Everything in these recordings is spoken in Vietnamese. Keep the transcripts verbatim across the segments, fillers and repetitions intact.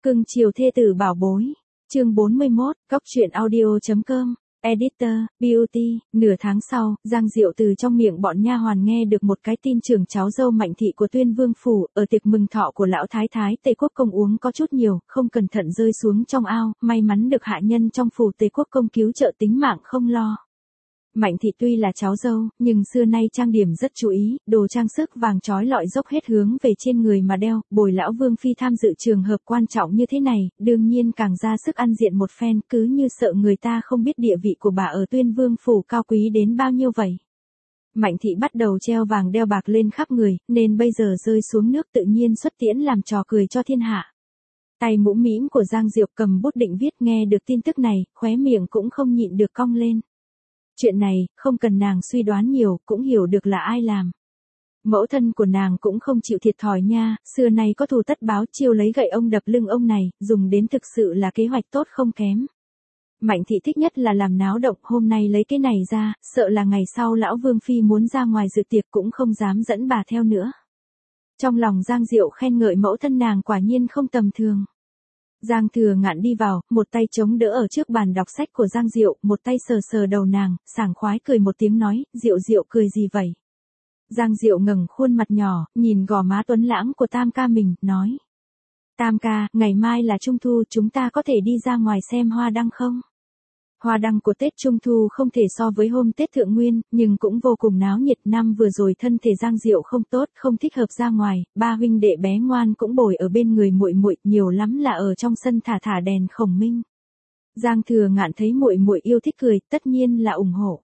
Cưng chiều thê tử bảo bối. Chương bốn mươi mốt, Cóc truyện audio chấm com. Editor, Beauty. Nửa tháng sau, Giang Diệu từ trong miệng bọn nha hoàn nghe được một cái tin trưởng cháu dâu Mạnh thị của Tuyên Vương phủ, ở tiệc mừng thọ của lão thái thái Tề Quốc công uống có chút nhiều, không cẩn thận rơi xuống trong ao, may mắn được hạ nhân trong phủ Tề Quốc công cứu trợ tính mạng không lo. Mạnh thị tuy là cháu dâu, nhưng xưa nay trang điểm rất chú ý, đồ trang sức vàng trói lọi dốc hết hướng về trên người mà đeo, bồi lão vương phi tham dự trường hợp quan trọng như thế này, đương nhiên càng ra sức ăn diện một phen, cứ như sợ người ta không biết địa vị của bà ở Tuyên Vương phủ cao quý đến bao nhiêu vậy. Mạnh thị bắt đầu treo vàng đeo bạc lên khắp người, nên bây giờ rơi xuống nước tự nhiên xuất tiễn làm trò cười cho thiên hạ. Tay mũm mĩm của Giang Diệu cầm bút định viết, nghe được tin tức này, khóe miệng cũng không nhịn được cong lên. Chuyện này, không cần nàng suy đoán nhiều, cũng hiểu được là ai làm. Mẫu thân của nàng cũng không chịu thiệt thòi nha, xưa nay có thù tất báo, chiêu lấy gậy ông đập lưng ông này, dùng đến thực sự là kế hoạch tốt không kém. Mạnh thị thích nhất là làm náo động, hôm nay lấy cái này ra, sợ là ngày sau lão vương phi muốn ra ngoài dự tiệc cũng không dám dẫn bà theo nữa. Trong lòng Giang Diệu khen ngợi mẫu thân nàng quả nhiên không tầm thường. Giang Thừa Ngạn đi vào, một tay chống đỡ ở trước bàn đọc sách của Giang Diệu, một tay sờ sờ đầu nàng, sảng khoái cười một tiếng nói, Diệu Diệu cười gì vậy? Giang Diệu ngẩng khuôn mặt nhỏ, nhìn gò má tuấn lãng của Tam ca mình, nói. Tam ca, ngày mai là Trung Thu, chúng ta có thể đi ra ngoài xem hoa đăng không? Hoa đăng của Tết Trung Thu không thể so với hôm Tết Thượng Nguyên, nhưng cũng vô cùng náo nhiệt. Năm vừa rồi thân thể Giang Diệu không tốt, không thích hợp ra ngoài, ba huynh đệ bé ngoan cũng bồi ở bên người muội muội, nhiều lắm là ở trong sân thả thả đèn khổng minh. Giang Thừa Ngạn thấy muội muội yêu thích cười, tất nhiên là ủng hộ.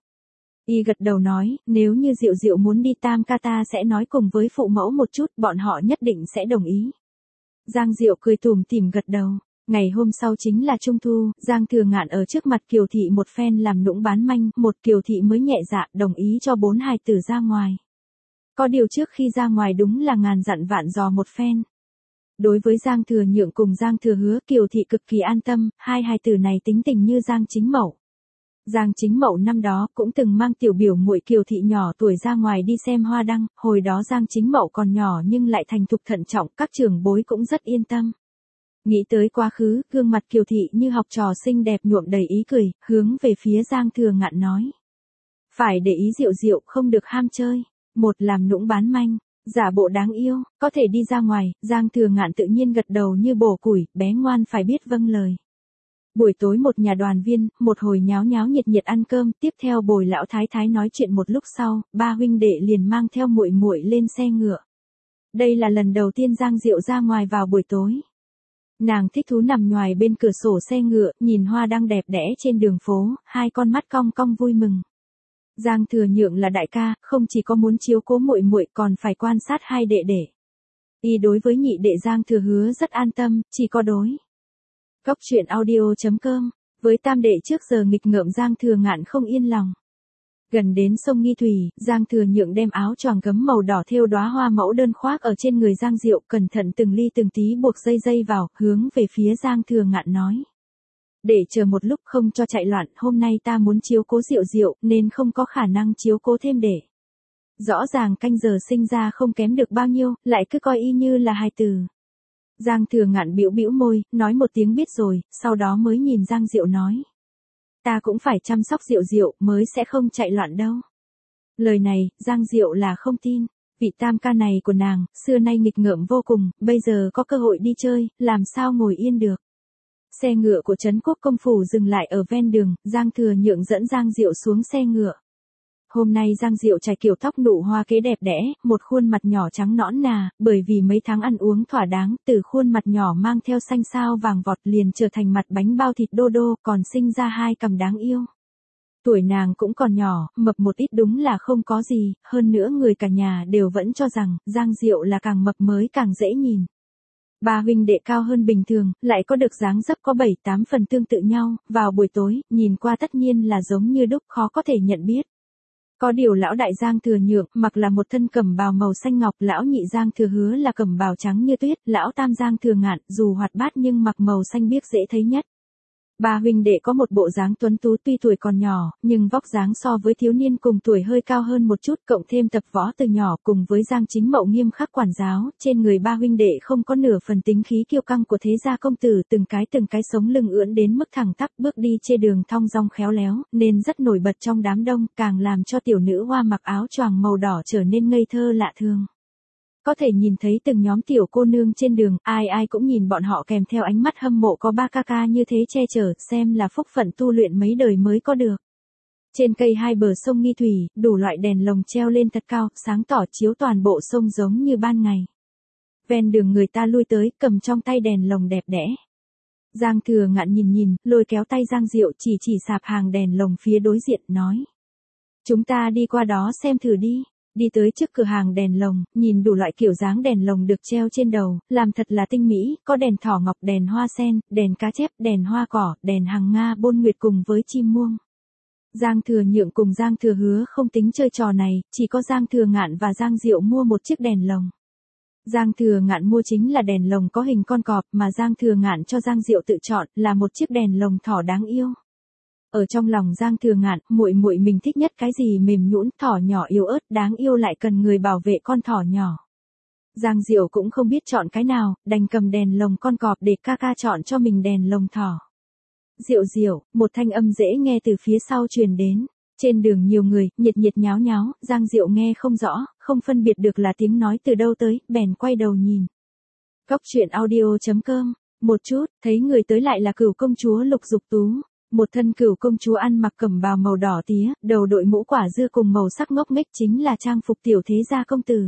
Y gật đầu nói, nếu như Diệu Diệu muốn đi Tam ca ta sẽ nói cùng với phụ mẫu một chút, bọn họ nhất định sẽ đồng ý. Giang Diệu cười tủm tỉm gật đầu. Ngày hôm sau chính là Trung Thu, Giang Thừa Ngạn ở trước mặt Kiều Thị một phen làm nũng bán manh, một Kiều Thị mới nhẹ dạ đồng ý cho bốn hài tử ra ngoài. Có điều trước khi ra ngoài đúng là ngàn dặn vạn dò một phen. Đối với Giang Thừa Nhượng cùng Giang Thừa Hứa, Kiều Thị cực kỳ an tâm, hai hài tử này tính tình như Giang Chính Mậu. Giang Chính Mậu năm đó cũng từng mang tiểu biểu muội Kiều Thị nhỏ tuổi ra ngoài đi xem hoa đăng, hồi đó Giang Chính Mậu còn nhỏ nhưng lại thành thục thận trọng, các trưởng bối cũng rất yên tâm. Nghĩ tới quá khứ, gương mặt Kiều Thị như học trò xinh đẹp nhuộm đầy ý cười, hướng về phía Giang Thừa Ngạn nói. Phải để ý Diệu Diệu, không được ham chơi. Một làm nũng bán manh, giả bộ đáng yêu, có thể đi ra ngoài, Giang Thừa Ngạn tự nhiên gật đầu như bổ củi, bé ngoan phải biết vâng lời. Buổi tối một nhà đoàn viên, một hồi nháo nháo nhiệt nhiệt ăn cơm, tiếp theo bồi lão thái thái nói chuyện một lúc sau, ba huynh đệ liền mang theo muội muội lên xe ngựa. Đây là lần đầu tiên Giang Diệu ra ngoài vào buổi tối. Nàng thích thú nằm nhoài bên cửa sổ xe ngựa, nhìn hoa đăng đẹp đẽ trên đường phố, hai con mắt cong cong vui mừng. Giang Thừa Nhượng là đại ca, không chỉ có muốn chiếu cố muội muội còn phải quan sát hai đệ đệ. Y đối với nhị đệ Giang Thừa Hứa rất an tâm, chỉ có đối. Cóc truyện audio chấm com, với tam đệ trước giờ nghịch ngợm Giang Thừa Ngạn không yên lòng. Gần đến sông Nghi Thủy, Giang Thừa Nhượng đem áo choàng gấm màu đỏ thêu đóa hoa mẫu đơn khoác ở trên người Giang Diệu, cẩn thận từng ly từng tí buộc dây dây vào, hướng về phía Giang Thừa Ngạn nói. Để chờ một lúc không cho chạy loạn, hôm nay ta muốn chiếu cố Diệu Diệu, nên không có khả năng chiếu cố thêm để. Rõ ràng canh giờ sinh ra không kém được bao nhiêu, lại cứ coi y như là hài tử. Giang Thừa Ngạn bĩu bĩu môi, nói một tiếng biết rồi, sau đó mới nhìn Giang Diệu nói. Ta cũng phải chăm sóc Diệu Diệu mới sẽ không chạy loạn đâu. Lời này, Giang Diệu là không tin. Vị tam ca này của nàng, xưa nay nghịch ngợm vô cùng, bây giờ có cơ hội đi chơi, làm sao ngồi yên được. Xe ngựa của Trấn Quốc công phủ dừng lại ở ven đường, Giang Thừa Nhượng dẫn Giang Diệu xuống xe ngựa. Hôm nay Giang Diệu trải kiểu tóc nụ hoa kế đẹp đẽ, một khuôn mặt nhỏ trắng nõn nà, bởi vì mấy tháng ăn uống thỏa đáng, từ khuôn mặt nhỏ mang theo xanh sao vàng vọt liền trở thành mặt bánh bao thịt đô đô, còn sinh ra hai cằm đáng yêu. Tuổi nàng cũng còn nhỏ, mập một ít đúng là không có gì, hơn nữa người cả nhà đều vẫn cho rằng, Giang Diệu là càng mập mới càng dễ nhìn. Ba huynh đệ cao hơn bình thường, lại có được dáng dấp có bảy tám phần tương tự nhau, vào buổi tối, nhìn qua tất nhiên là giống như đúc, khó có thể nhận biết. Có điều lão đại Giang Thừa Nhượng, mặc là một thân cẩm bào màu xanh ngọc, lão nhị Giang Thừa Hứa là cẩm bào trắng như tuyết, lão tam Giang Thừa Ngạn, dù hoạt bát nhưng mặc màu xanh biếc dễ thấy nhất. Ba huynh đệ có một bộ dáng tuấn tú tuy tuổi còn nhỏ, nhưng vóc dáng so với thiếu niên cùng tuổi hơi cao hơn một chút, cộng thêm tập võ từ nhỏ cùng với Giang Chính Mậu nghiêm khắc quản giáo, trên người ba huynh đệ không có nửa phần tính khí kiêu căng của thế gia công tử, từng cái từng cái sống lưng ưỡn đến mức thẳng tắp, bước đi trên đường thong dong khéo léo, nên rất nổi bật trong đám đông, càng làm cho tiểu nữ hoa mặc áo choàng màu đỏ trở nên ngây thơ lạ thường. Có thể nhìn thấy từng nhóm tiểu cô nương trên đường, ai ai cũng nhìn bọn họ kèm theo ánh mắt hâm mộ, có ba ca ca như thế che chở, xem là phúc phận tu luyện mấy đời mới có được. Trên cây hai bờ sông Nghi Thủy, đủ loại đèn lồng treo lên thật cao, sáng tỏ chiếu toàn bộ sông giống như ban ngày. Ven đường người ta lui tới, cầm trong tay đèn lồng đẹp đẽ. Giang Thừa Ngạn nhìn nhìn, lôi kéo tay Giang Diệu chỉ chỉ sạp hàng đèn lồng phía đối diện, nói. Chúng ta đi qua đó xem thử đi. Đi tới trước cửa hàng đèn lồng, nhìn đủ loại kiểu dáng đèn lồng được treo trên đầu, làm thật là tinh mỹ, có đèn thỏ ngọc, đèn hoa sen, đèn cá chép, đèn hoa cỏ, đèn hằng nga bôn nguyệt cùng với chim muông. Giang Thừa Nhượng cùng Giang Thừa Hứa không tính chơi trò này, chỉ có Giang Thừa Ngạn và Giang Diệu mua một chiếc đèn lồng. Giang Thừa Ngạn mua chính là đèn lồng có hình con cọp, mà Giang Thừa Ngạn cho Giang Diệu tự chọn là một chiếc đèn lồng thỏ đáng yêu. Ở trong lòng Giang Thừa Ngạn, muội muội mình thích nhất cái gì mềm nhũn, thỏ nhỏ yếu ớt, đáng yêu lại cần người bảo vệ con thỏ nhỏ. Giang Diệu cũng không biết chọn cái nào, đành cầm đèn lồng con cọp để ca ca chọn cho mình đèn lồng thỏ. Diệu Diệu, một thanh âm dễ nghe từ phía sau truyền đến. Trên đường nhiều người, nhiệt nhiệt nháo nháo, Giang Diệu nghe không rõ, không phân biệt được là tiếng nói từ đâu tới, bèn quay đầu nhìn. Cóc truyện audio chấm com, một chút, thấy người tới lại là Cửu công chúa Lục Dục Tú. Một thân Cửu công chúa ăn mặc cẩm bào màu đỏ tía, đầu đội mũ quả dưa cùng màu sắc ngốc nghếch chính là trang phục tiểu thế gia công tử.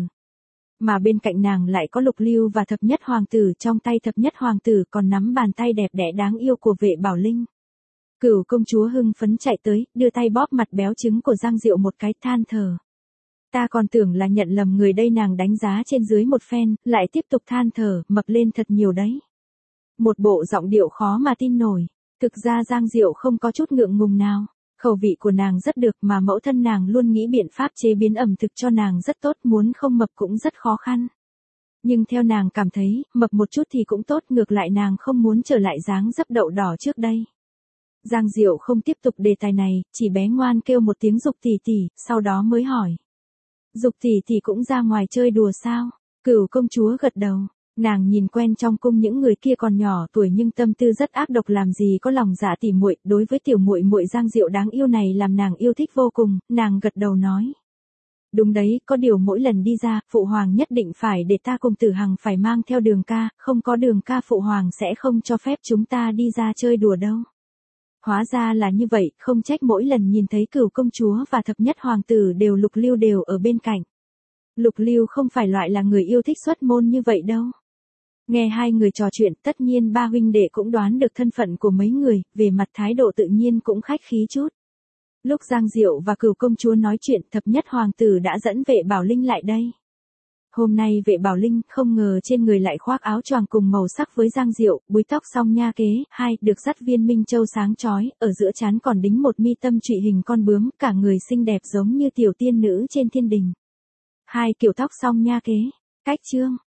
Mà bên cạnh nàng lại có Lục Lưu và Thập Nhất Hoàng tử, trong tay Thập Nhất Hoàng tử còn nắm bàn tay đẹp đẽ đáng yêu của Vệ Bảo Linh. Cửu công chúa hưng phấn chạy tới, đưa tay bóp mặt béo trứng của Giang Diệu một cái, than thở. Ta còn tưởng là nhận lầm người đây, nàng đánh giá trên dưới một phen, lại tiếp tục than thở, mập lên thật nhiều đấy. Một bộ giọng điệu khó mà tin nổi. Thực ra Giang Diệu không có chút ngượng ngùng nào. Khẩu vị của nàng rất được, mà mẫu thân nàng luôn nghĩ biện pháp chế biến ẩm thực cho nàng rất tốt, muốn không mập cũng rất khó khăn. Nhưng theo nàng cảm thấy, mập một chút thì cũng tốt, ngược lại nàng không muốn trở lại dáng dấp đậu đỏ trước đây. Giang Diệu không tiếp tục đề tài này, chỉ bé ngoan kêu một tiếng Dục tỷ tỷ, sau đó mới hỏi. Dục tỷ tỷ cũng ra ngoài chơi đùa sao? Cửu công chúa gật đầu. Nàng nhìn quen trong cung những người kia còn nhỏ tuổi nhưng tâm tư rất ác độc, làm gì có lòng dạ tỉ muội, đối với tiểu muội muội Giang Diệu đáng yêu này làm nàng yêu thích vô cùng, nàng gật đầu nói. Đúng đấy, có điều mỗi lần đi ra, phụ hoàng nhất định phải để ta cùng Tử Hằng phải mang theo Đường ca, không có Đường ca phụ hoàng sẽ không cho phép chúng ta đi ra chơi đùa đâu. Hóa ra là như vậy, không trách mỗi lần nhìn thấy Cửu công chúa và Thập Nhất Hoàng tử đều Lục Lưu đều ở bên cạnh. Lục Lưu không phải loại là người yêu thích xuất môn như vậy đâu. Nghe hai người trò chuyện, tất nhiên ba huynh đệ cũng đoán được thân phận của mấy người, về mặt thái độ tự nhiên cũng khách khí chút. Lúc Giang Diệu và Cửu công chúa nói chuyện, Thập Nhất Hoàng tử đã dẫn Vệ Bảo Linh lại đây. Hôm nay Vệ Bảo Linh không ngờ trên người lại khoác áo choàng cùng màu sắc với Giang Diệu, búi tóc song nha kế, hai, được dắt viên minh châu sáng chói, ở giữa trán còn đính một mi tâm trụy hình con bướm, cả người xinh đẹp giống như tiểu tiên nữ trên thiên đình. Hai kiểu tóc song nha kế, cách chương.